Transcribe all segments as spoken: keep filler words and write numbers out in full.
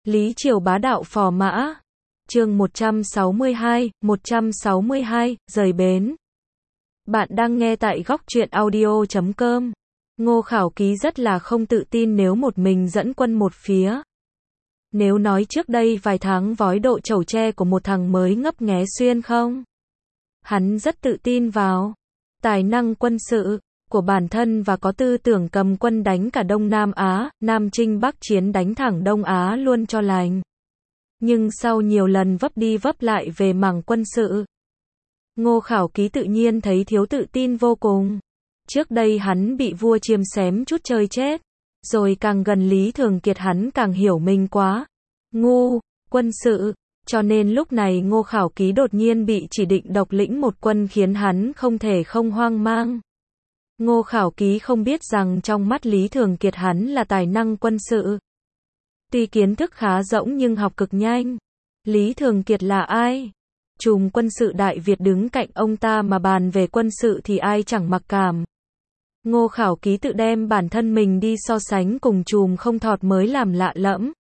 Lý Triều bá đạo phò mã. Chương một trăm sáu mươi hai, một trăm sáu mươi hai, rời bến. Bạn đang nghe tại góc truyện audio chấm com. Ngô Khảo Ký rất là không tự tin nếu một mình dẫn quân một phía. Nếu nói trước đây vài tháng vói độ chầu tre của một thằng mới ngấp nghé xuyên không? Hắn rất tự tin vào tài năng quân sự của bản thân và có tư tưởng cầm quân đánh cả Đông Nam Á, Nam chinh Bắc chiến đánh thẳng Đông Á luôn cho lành. Nhưng sau nhiều lần vấp đi vấp lại về mảng quân sự, Ngô Khảo Ký tự nhiên thấy thiếu tự tin vô cùng. Trước đây hắn bị vua Chiêm xém chút chơi chết, rồi càng gần Lý Thường Kiệt hắn càng hiểu mình quá ngu quân sự, cho nên lúc này Ngô Khảo Ký đột nhiên bị chỉ định độc lĩnh một quân khiến hắn không thể không hoang mang. Ngô Khảo Ký không biết rằng trong mắt Lý Thường Kiệt hắn là tài năng quân sự. Tuy kiến thức khá rỗng nhưng học cực nhanh. Lý Thường Kiệt là ai? Trùm quân sự Đại Việt đứng cạnh ông ta mà bàn về quân sự thì ai chẳng mặc cảm. Ngô Khảo Ký tự đem bản thân mình đi so sánh cùng trùm không thọt mới làm lạ lẫm.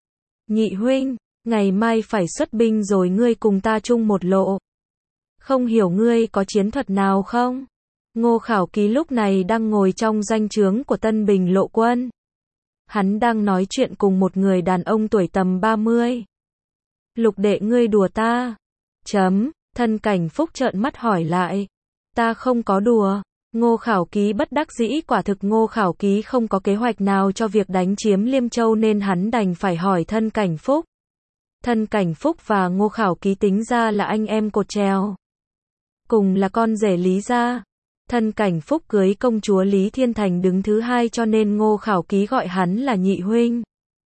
Nhị huynh, ngày mai phải xuất binh rồi ngươi cùng ta chung một lộ. Không hiểu ngươi có chiến thuật nào không? Ngô Khảo Ký lúc này đang ngồi trong doanh trướng của Tân Bình Lộ Quân. Hắn đang nói chuyện cùng một người đàn ông tuổi tầm ba mươi. Lục đệ ngươi đùa ta? Chấm, Thân Cảnh Phúc trợn mắt hỏi lại. Ta không có đùa. Ngô Khảo Ký bất đắc dĩ, quả thực Ngô Khảo Ký không có kế hoạch nào cho việc đánh chiếm Liêm Châu nên hắn đành phải hỏi Thân Cảnh Phúc. Thân Cảnh Phúc và Ngô Khảo Ký tính ra là anh em cột trèo. Cùng là con rể Lý gia. Thân Cảnh Phúc cưới công chúa Lý Thiên Thành đứng thứ hai cho nên Ngô Khảo Ký gọi hắn là nhị huynh.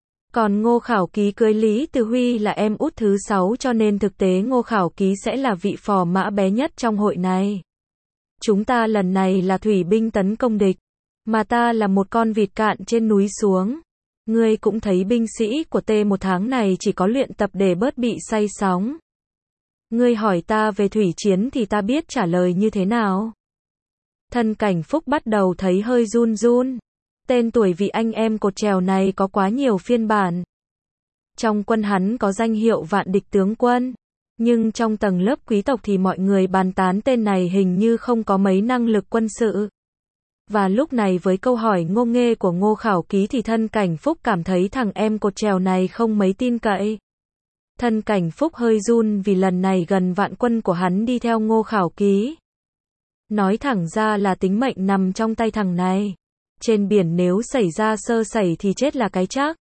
Còn Ngô Khảo Ký cưới Lý Từ Huy là em út thứ sáu cho nên thực tế Ngô Khảo Ký sẽ là vị phò mã bé nhất trong hội này. Chúng ta lần này là thủy binh tấn công địch, mà ta là một con vịt cạn trên núi xuống. Ngươi cũng thấy binh sĩ của T một tháng này chỉ có luyện tập để bớt bị say sóng. Ngươi hỏi ta về thủy chiến thì ta biết trả lời như thế nào? Thân Cảnh Phúc bắt đầu thấy hơi run run. Tên tuổi vị anh em cột trèo này có quá nhiều phiên bản. Trong quân hắn có danh hiệu vạn địch tướng quân. Nhưng trong tầng lớp quý tộc thì mọi người bàn tán tên này hình như không có mấy năng lực quân sự. Và lúc này với câu hỏi ngô nghê của Ngô Khảo Ký thì Thân Cảnh Phúc cảm thấy thằng em cột trèo này không mấy tin cậy. Thân Cảnh Phúc hơi run vì lần này gần vạn quân của hắn đi theo Ngô Khảo Ký. Nói thẳng ra là tính mệnh nằm trong tay thằng này. Trên biển nếu xảy ra sơ sẩy thì chết là cái chắc.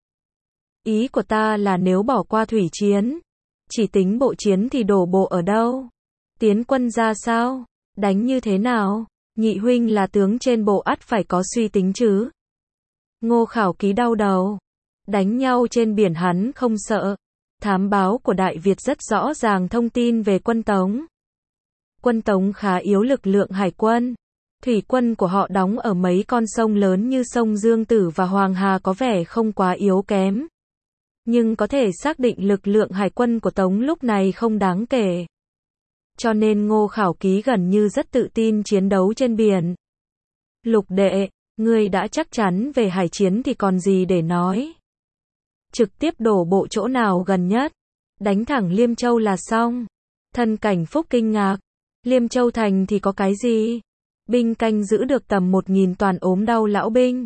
Ý của ta là nếu bỏ qua thủy chiến, chỉ tính bộ chiến thì đổ bộ ở đâu? Tiến quân ra sao? Đánh như thế nào? Nhị huynh là tướng trên bộ ắt phải có suy tính chứ. Ngô Khảo Ký đau đầu. Đánh nhau trên biển hắn không sợ. Thám báo của Đại Việt rất rõ ràng thông tin về quân Tống. Quân Tống khá yếu lực lượng hải quân. Thủy quân của họ đóng ở mấy con sông lớn như sông Dương Tử và Hoàng Hà có vẻ không quá yếu kém. Nhưng có thể xác định lực lượng hải quân của Tống lúc này không đáng kể. Cho nên Ngô Khảo Ký gần như rất tự tin chiến đấu trên biển. Lục đệ, ngươi đã chắc chắn về hải chiến thì còn gì để nói. Trực tiếp đổ bộ chỗ nào gần nhất. Đánh thẳng Liêm Châu là xong. Thân Cảnh Phúc kinh ngạc. Liêm Châu thành thì có cái gì? Binh canh giữ được tầm một nghìn toàn ốm đau lão binh.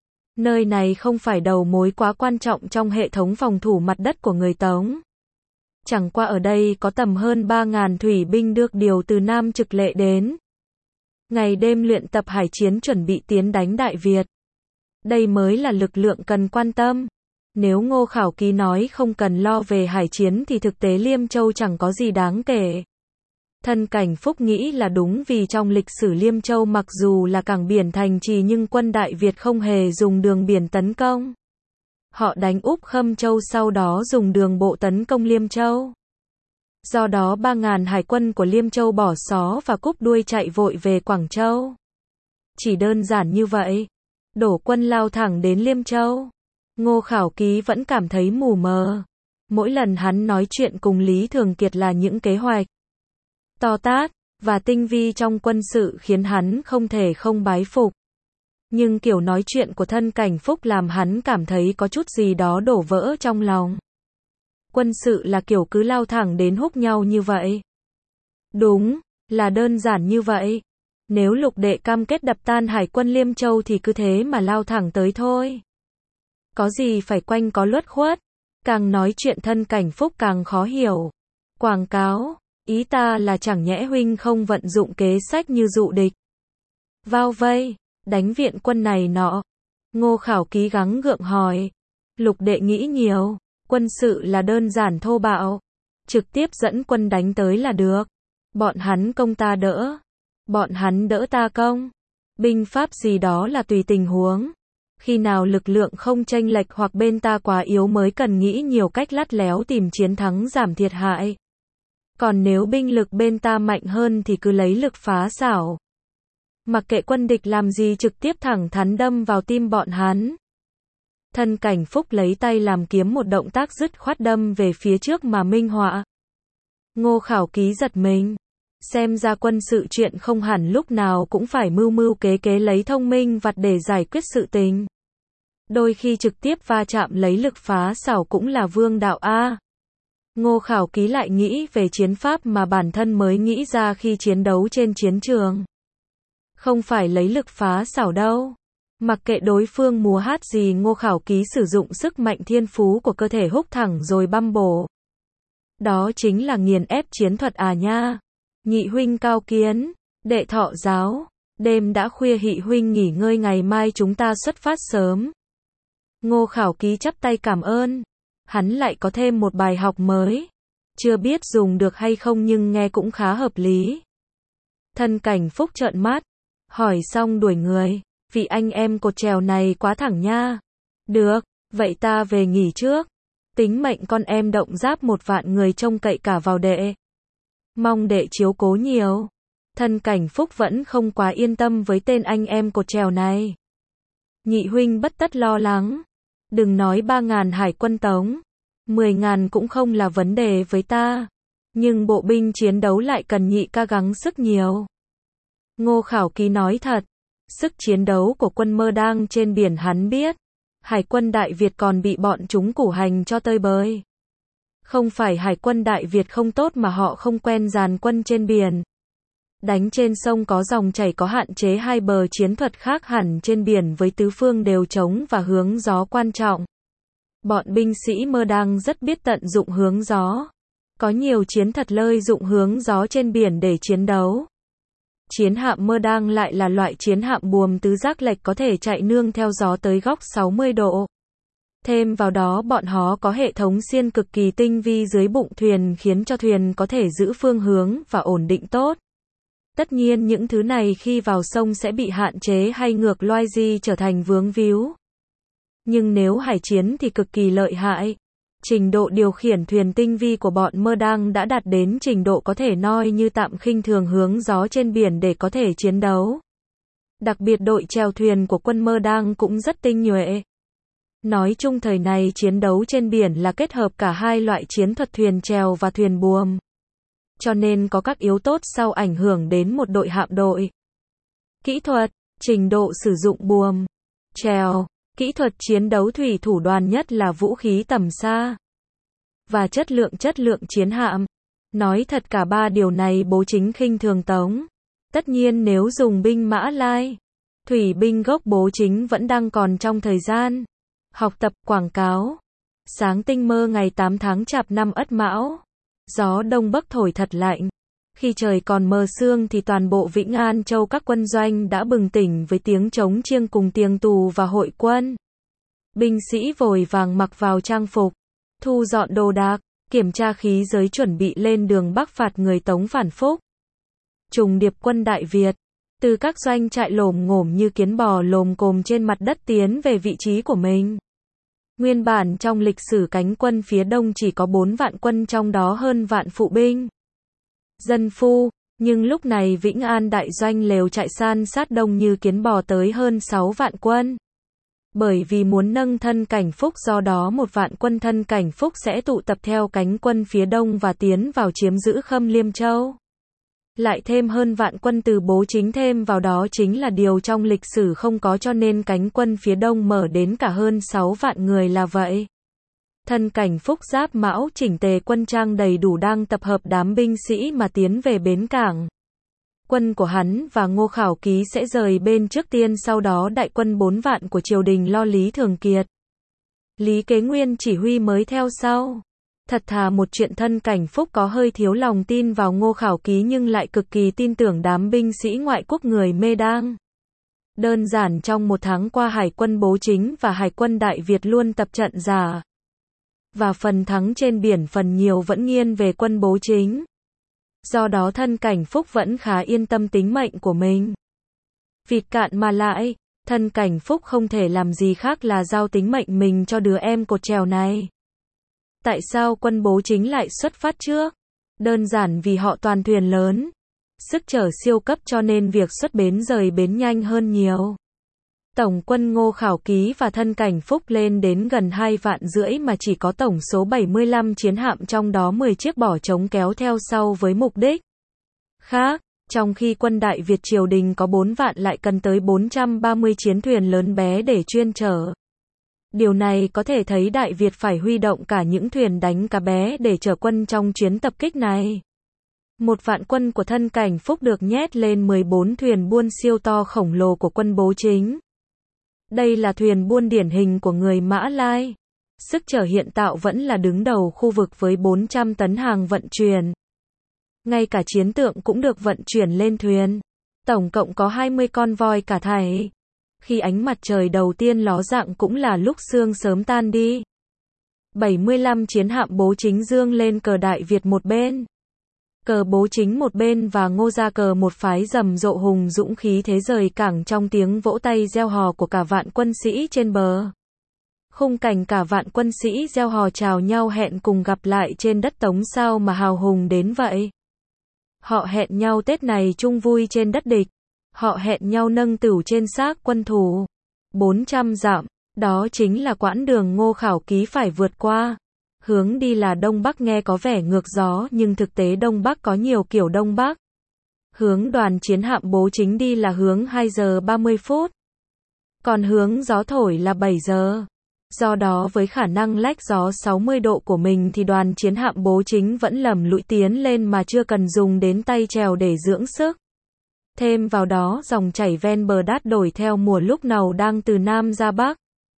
Nơi này không phải đầu mối quá quan trọng trong hệ thống phòng thủ mặt đất của người Tống. Chẳng qua ở đây có tầm hơn ba nghìn thủy binh được điều từ Nam Trực Lệ đến. Ngày đêm luyện tập hải chiến chuẩn bị tiến đánh Đại Việt. Đây mới là lực lượng cần quan tâm. Nếu Ngô Khảo Ký nói không cần lo về hải chiến thì thực tế Liêm Châu chẳng có gì đáng kể. Thân Cảnh Phúc nghĩ là đúng vì trong lịch sử Liêm Châu mặc dù là cảng biển thành trì nhưng quân Đại Việt không hề dùng đường biển tấn công. Họ đánh úp Khâm Châu sau đó dùng đường bộ tấn công Liêm Châu. Do đó ba nghìn hải quân của Liêm Châu bỏ xó và cúp đuôi chạy vội về Quảng Châu. Chỉ đơn giản như vậy. Đổ quân lao thẳng đến Liêm Châu. Ngô Khảo Ký vẫn cảm thấy mù mờ. Mỗi lần hắn nói chuyện cùng Lý Thường Kiệt là những kế hoạch to tát và tinh vi trong quân sự khiến hắn không thể không bái phục. Nhưng kiểu nói chuyện của Thân Cảnh Phúc làm hắn cảm thấy có chút gì đó đổ vỡ trong lòng. Quân sự là kiểu cứ lao thẳng đến húc nhau như vậy. Đúng, là đơn giản như vậy. Nếu lục đệ cam kết đập tan hải quân Liêm Châu thì cứ thế mà lao thẳng tới thôi. Có gì phải quanh có luất khuất. Càng nói chuyện Thân Cảnh Phúc càng khó hiểu. Quảng cáo, ý ta là chẳng nhẽ huynh không vận dụng kế sách như dụ địch. Vào vây, đánh viện quân này nọ. Ngô Khảo Ký gắng gượng hỏi. Lục đệ nghĩ nhiều, quân sự là đơn giản thô bạo. Trực tiếp dẫn quân đánh tới là được. Bọn hắn công ta đỡ. Bọn hắn đỡ ta công. Binh pháp gì đó là tùy tình huống. Khi nào lực lượng không chênh lệch hoặc bên ta quá yếu mới cần nghĩ nhiều cách lắt léo tìm chiến thắng giảm thiệt hại. Còn nếu binh lực bên ta mạnh hơn thì cứ lấy lực phá xảo. Mặc kệ quân địch làm gì trực tiếp thẳng thắn đâm vào tim bọn hắn. Thân Cảnh Phúc lấy tay làm kiếm một động tác dứt khoát đâm về phía trước mà minh họa. Ngô Khảo Ký giật mình. Xem ra quân sự chuyện không hẳn lúc nào cũng phải mưu mưu kế kế lấy thông minh vặt để giải quyết sự tình. Đôi khi trực tiếp va chạm lấy lực phá xảo cũng là vương đạo a. Ngô Khảo Ký lại nghĩ về chiến pháp mà bản thân mới nghĩ ra khi chiến đấu trên chiến trường. Không phải lấy lực phá xảo đâu. Mặc kệ đối phương múa hát gì, Ngô Khảo Ký sử dụng sức mạnh thiên phú của cơ thể húc thẳng rồi băm bổ. Đó chính là nghiền ép chiến thuật à nha. Nhị huynh cao kiến, đệ thọ giáo, đêm đã khuya Hị huynh nghỉ ngơi, ngày mai chúng ta xuất phát sớm. Ngô Khảo Ký chắp tay cảm ơn. Hắn lại có thêm một bài học mới. Chưa biết dùng được hay không nhưng nghe cũng khá hợp lý. Thân Cảnh Phúc trợn mắt, hỏi xong đuổi người. Vị anh em cột trèo này quá thẳng nha. Được, vậy ta về nghỉ trước. Tính mệnh con em động giáp một vạn người trông cậy cả vào đệ. Mong đệ chiếu cố nhiều. Thân Cảnh Phúc vẫn không quá yên tâm với tên anh em cột trèo này. Nhị huynh bất tất lo lắng. Đừng nói ba ngàn hải quân Tống. Mười ngàn cũng không là vấn đề với ta. Nhưng bộ binh chiến đấu lại cần nhị ca gắng sức nhiều. Ngô Khảo Ký nói thật. Sức chiến đấu của quân Mơ Đang trên biển hắn biết. Hải quân Đại Việt còn bị bọn chúng củ hành cho tơi bời. Không phải Hải quân Đại Việt không tốt mà họ không quen dàn quân trên biển. Đánh trên sông có dòng chảy có hạn chế, hai bờ chiến thuật khác hẳn trên biển với tứ phương đều trống và hướng gió quan trọng. Bọn binh sĩ Mơ Đang rất biết tận dụng hướng gió. Có nhiều chiến thuật lợi dụng hướng gió trên biển để chiến đấu. Chiến hạm Mơ Đang lại là loại chiến hạm buồm tứ giác lệch có thể chạy nương theo gió tới góc sáu mươi độ. Thêm vào đó bọn họ có hệ thống xiên cực kỳ tinh vi dưới bụng thuyền khiến cho thuyền có thể giữ phương hướng và ổn định tốt. Tất nhiên những thứ này khi vào sông sẽ bị hạn chế hay ngược loai di trở thành vướng víu. Nhưng nếu hải chiến thì cực kỳ lợi hại. Trình độ điều khiển thuyền tinh vi của bọn Mơ Đang đã đạt đến trình độ có thể noi như tạm khinh thường hướng gió trên biển để có thể chiến đấu. Đặc biệt đội chèo thuyền của quân Mơ Đang cũng rất tinh nhuệ. Nói chung thời này chiến đấu trên biển là kết hợp cả hai loại chiến thuật thuyền chèo và thuyền buồm. Cho nên có các yếu tố sau ảnh hưởng đến một đội hạm đội. Kỹ thuật, trình độ sử dụng buồm, chèo, kỹ thuật chiến đấu thủy thủ đoàn nhất là vũ khí tầm xa. Và chất lượng chất lượng chiến hạm. Nói thật cả ba điều này bố chính khinh thường Tống. Tất nhiên nếu dùng binh mã lai, thủy binh gốc bố chính vẫn đang còn trong thời gian học tập quảng cáo. Sáng tinh mơ ngày tám tháng Chạp năm Ất Mão. Gió đông bắc thổi thật lạnh. Khi trời còn mờ sương thì toàn bộ Vĩnh An Châu các quân doanh đã bừng tỉnh với tiếng trống chiêng cùng tiếng tù và hội quân. Binh sĩ vội vàng mặc vào trang phục, thu dọn đồ đạc, kiểm tra khí giới chuẩn bị lên đường bắc phạt người Tống phản phúc. Trùng điệp quân Đại Việt, từ các doanh trại lồm ngổm như kiến bò lồm cồm trên mặt đất tiến về vị trí của mình. Nguyên bản trong lịch sử cánh quân phía đông chỉ có bốn vạn quân, trong đó hơn vạn phụ binh, dân phu, nhưng lúc này Vĩnh An đại doanh lều trại san sát đông như kiến bò tới hơn sáu vạn quân. Bởi vì muốn nâng Thân Cảnh Phúc, do đó một vạn quân Thân Cảnh Phúc sẽ tụ tập theo cánh quân phía đông và tiến vào chiếm giữ Khâm Liêm Châu. Lại thêm hơn vạn quân từ bố chính thêm vào đó chính là điều trong lịch sử không có, cho nên cánh quân phía đông mở đến cả hơn sáu vạn người là vậy. Thân cảnh Phúc giáp mão chỉnh tề quân trang đầy đủ đang tập hợp đám binh sĩ mà tiến về bến cảng. Quân của hắn và Ngô Khảo Ký sẽ rời bên trước tiên, sau đó đại quân bốn vạn của triều đình lo Lý Thường Kiệt. Lý Kế Nguyên chỉ huy mới theo sau. Thật thà một chuyện thân cảnh Phúc có hơi thiếu lòng tin vào Ngô Khảo Ký nhưng lại cực kỳ tin tưởng đám binh sĩ ngoại quốc người Mê Đang. Đơn giản trong một tháng qua Hải quân Bố Chính và Hải quân Đại Việt luôn tập trận giả. Và phần thắng trên biển phần nhiều vẫn nghiêng về quân Bố Chính. Do đó thân cảnh Phúc vẫn khá yên tâm tính mệnh của mình. Vịt cạn mà lại, thân cảnh Phúc không thể làm gì khác là giao tính mệnh mình cho đứa em cột trèo này. Tại sao quân Bố Chính lại xuất phát trước? Đơn giản vì họ toàn thuyền lớn, sức chở siêu cấp cho nên việc xuất bến rời bến nhanh hơn nhiều. Tổng quân Ngô Khảo Ký và thân cảnh Phúc lên đến gần hai vạn rưỡi mà chỉ có tổng số bảy mươi lăm chiến hạm, trong đó mười chiếc bỏ trống kéo theo sau với mục đích khác, trong khi quân Đại Việt triều đình có bốn vạn lại cần tới bốn trăm ba mươi chiến thuyền lớn bé để chuyên chở. Điều này có thể thấy Đại Việt phải huy động cả những thuyền đánh cá bé để chở quân trong chuyến tập kích này. Một vạn quân của thân cảnh Phúc được nhét lên mười bốn thuyền buôn siêu to khổng lồ của quân Bố Chính. Đây là thuyền buôn điển hình của người Mã Lai. Sức chở hiện tạo vẫn là đứng đầu khu vực với bốn trăm tấn hàng vận chuyển. Ngay cả chiến tượng cũng được vận chuyển lên thuyền. Tổng cộng có hai mươi con voi cả thảy. Khi ánh mặt trời đầu tiên ló dạng cũng là lúc sương sớm tan đi. bảy mươi lăm chiến hạm Bố Chính dương lên cờ Đại Việt một bên, cờ Bố Chính một bên và Ngô ra cờ một phái, rầm rộ hùng dũng khí thế rời cảng trong tiếng vỗ tay reo hò của cả vạn quân sĩ trên bờ. Khung cảnh cả vạn quân sĩ reo hò chào nhau hẹn cùng gặp lại trên đất Tống sao mà hào hùng đến vậy. Họ hẹn nhau Tết này chung vui trên đất địch. Họ hẹn nhau nâng tửu trên xác quân thù. bốn trăm dặm, đó chính là quãng đường Ngô Khảo Ký phải vượt qua. Hướng đi là Đông Bắc, nghe có vẻ ngược gió nhưng thực tế Đông Bắc có nhiều kiểu Đông Bắc. Hướng đoàn chiến hạm Bố Chính đi là hướng hai giờ ba mươi phút. Còn hướng gió thổi là bảy giờ. Do đó với khả năng lách gió sáu mươi độ của mình thì đoàn chiến hạm Bố Chính vẫn lầm lũi tiến lên mà chưa cần dùng đến tay chèo để dưỡng sức. Thêm vào đó dòng chảy ven bờ đát đổi theo mùa lúc nào đang từ Nam ra Bắc.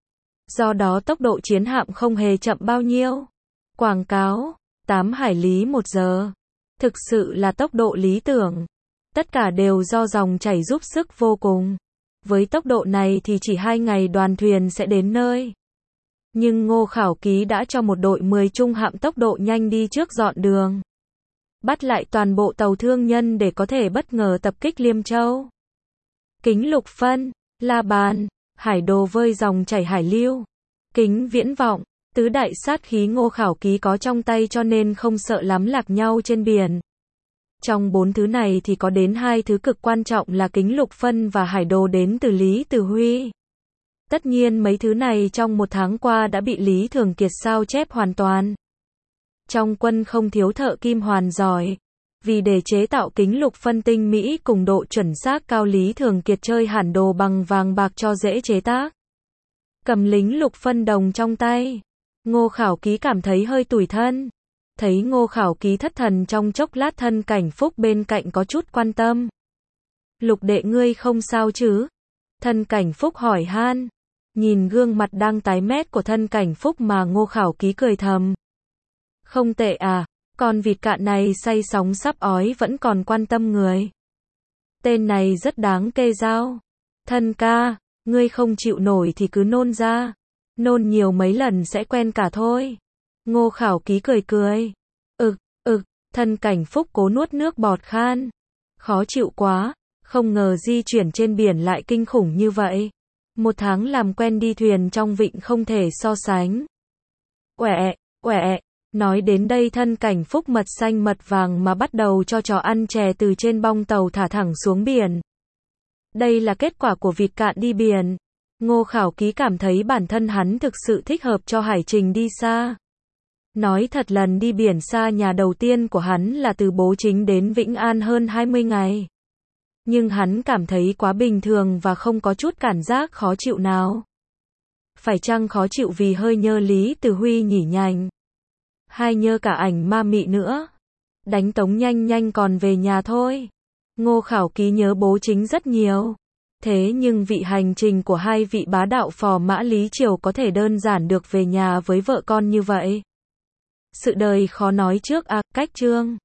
Do đó tốc độ chiến hạm không hề chậm bao nhiêu. Quảng cáo, tám hải lý một giờ. Thực sự là tốc độ lý tưởng. Tất cả đều do dòng chảy giúp sức vô cùng. Với tốc độ này thì chỉ hai ngày đoàn thuyền sẽ đến nơi. Nhưng Ngô Khảo Ký đã cho một đội mười trung hạm tốc độ nhanh đi trước dọn đường. Bắt lại toàn bộ tàu thương nhân để có thể bất ngờ tập kích Liêm Châu. Kính Lục Phân, La Bàn, Hải Đồ vơi dòng chảy Hải Lưu, Kính Viễn Vọng, tứ đại sát khí Ngô Khảo Ký có trong tay cho nên không sợ lắm lạc nhau trên biển. Trong bốn thứ này thì có đến hai thứ cực quan trọng là Kính Lục Phân và Hải Đồ đến từ Lý Từ Huy. Tất nhiên mấy thứ này trong một tháng qua đã bị Lý Thường Kiệt sao chép hoàn toàn. Trong quân không thiếu thợ kim hoàn giỏi. Vì để chế tạo kính lục phân tinh mỹ cùng độ chuẩn xác cao, Lý Thường Kiệt chơi hẳn đồ bằng vàng bạc cho dễ chế tác. Cầm lính lục phân đồng trong tay, Ngô Khảo Ký cảm thấy hơi tủi thân. Thấy Ngô Khảo Ký thất thần trong chốc lát, thân cảnh Phúc bên cạnh có chút quan tâm. Lục đệ ngươi không sao chứ? Thân cảnh Phúc hỏi han. Nhìn gương mặt đang tái mét của thân cảnh Phúc mà Ngô Khảo Ký cười thầm. Không tệ à, con vịt cạn này say sóng sắp ói vẫn còn quan tâm người. Tên này rất đáng kê dao. Thân ca, ngươi không chịu nổi thì cứ nôn ra. Nôn nhiều mấy lần sẽ quen cả thôi. Ngô Khảo Ký cười cười. Ực, ực, thân cảnh Phúc cố nuốt nước bọt khan. Khó chịu quá, không ngờ di chuyển trên biển lại kinh khủng như vậy. Một tháng làm quen đi thuyền trong vịnh không thể so sánh. Quẹ, quẹ. Nói đến đây thân cảnh Phúc mật xanh mật vàng mà bắt đầu cho chó ăn chè từ trên bong tàu thả thẳng xuống biển. Đây là kết quả của vịt cạn đi biển. Ngô Khảo Ký cảm thấy bản thân hắn thực sự thích hợp cho hải trình đi xa. Nói thật, lần đi biển xa nhà đầu tiên của hắn là từ Bố Chính đến Vĩnh An hơn hai mươi ngày. Nhưng hắn cảm thấy quá bình thường và không có chút cảm giác khó chịu nào. Phải chăng khó chịu vì hơi nhơ Lý Từ Huy nhỉ nhành. Hai nhơ cả ảnh ma mị nữa. Đánh tống nhanh nhanh còn về nhà thôi. Ngô Khảo Ký nhớ bố chính rất nhiều. Thế nhưng vị hành trình của hai vị bá đạo phò mã Lý Triều có thể đơn giản được về nhà với vợ con như vậy. Sự đời khó nói trước à, cách chương.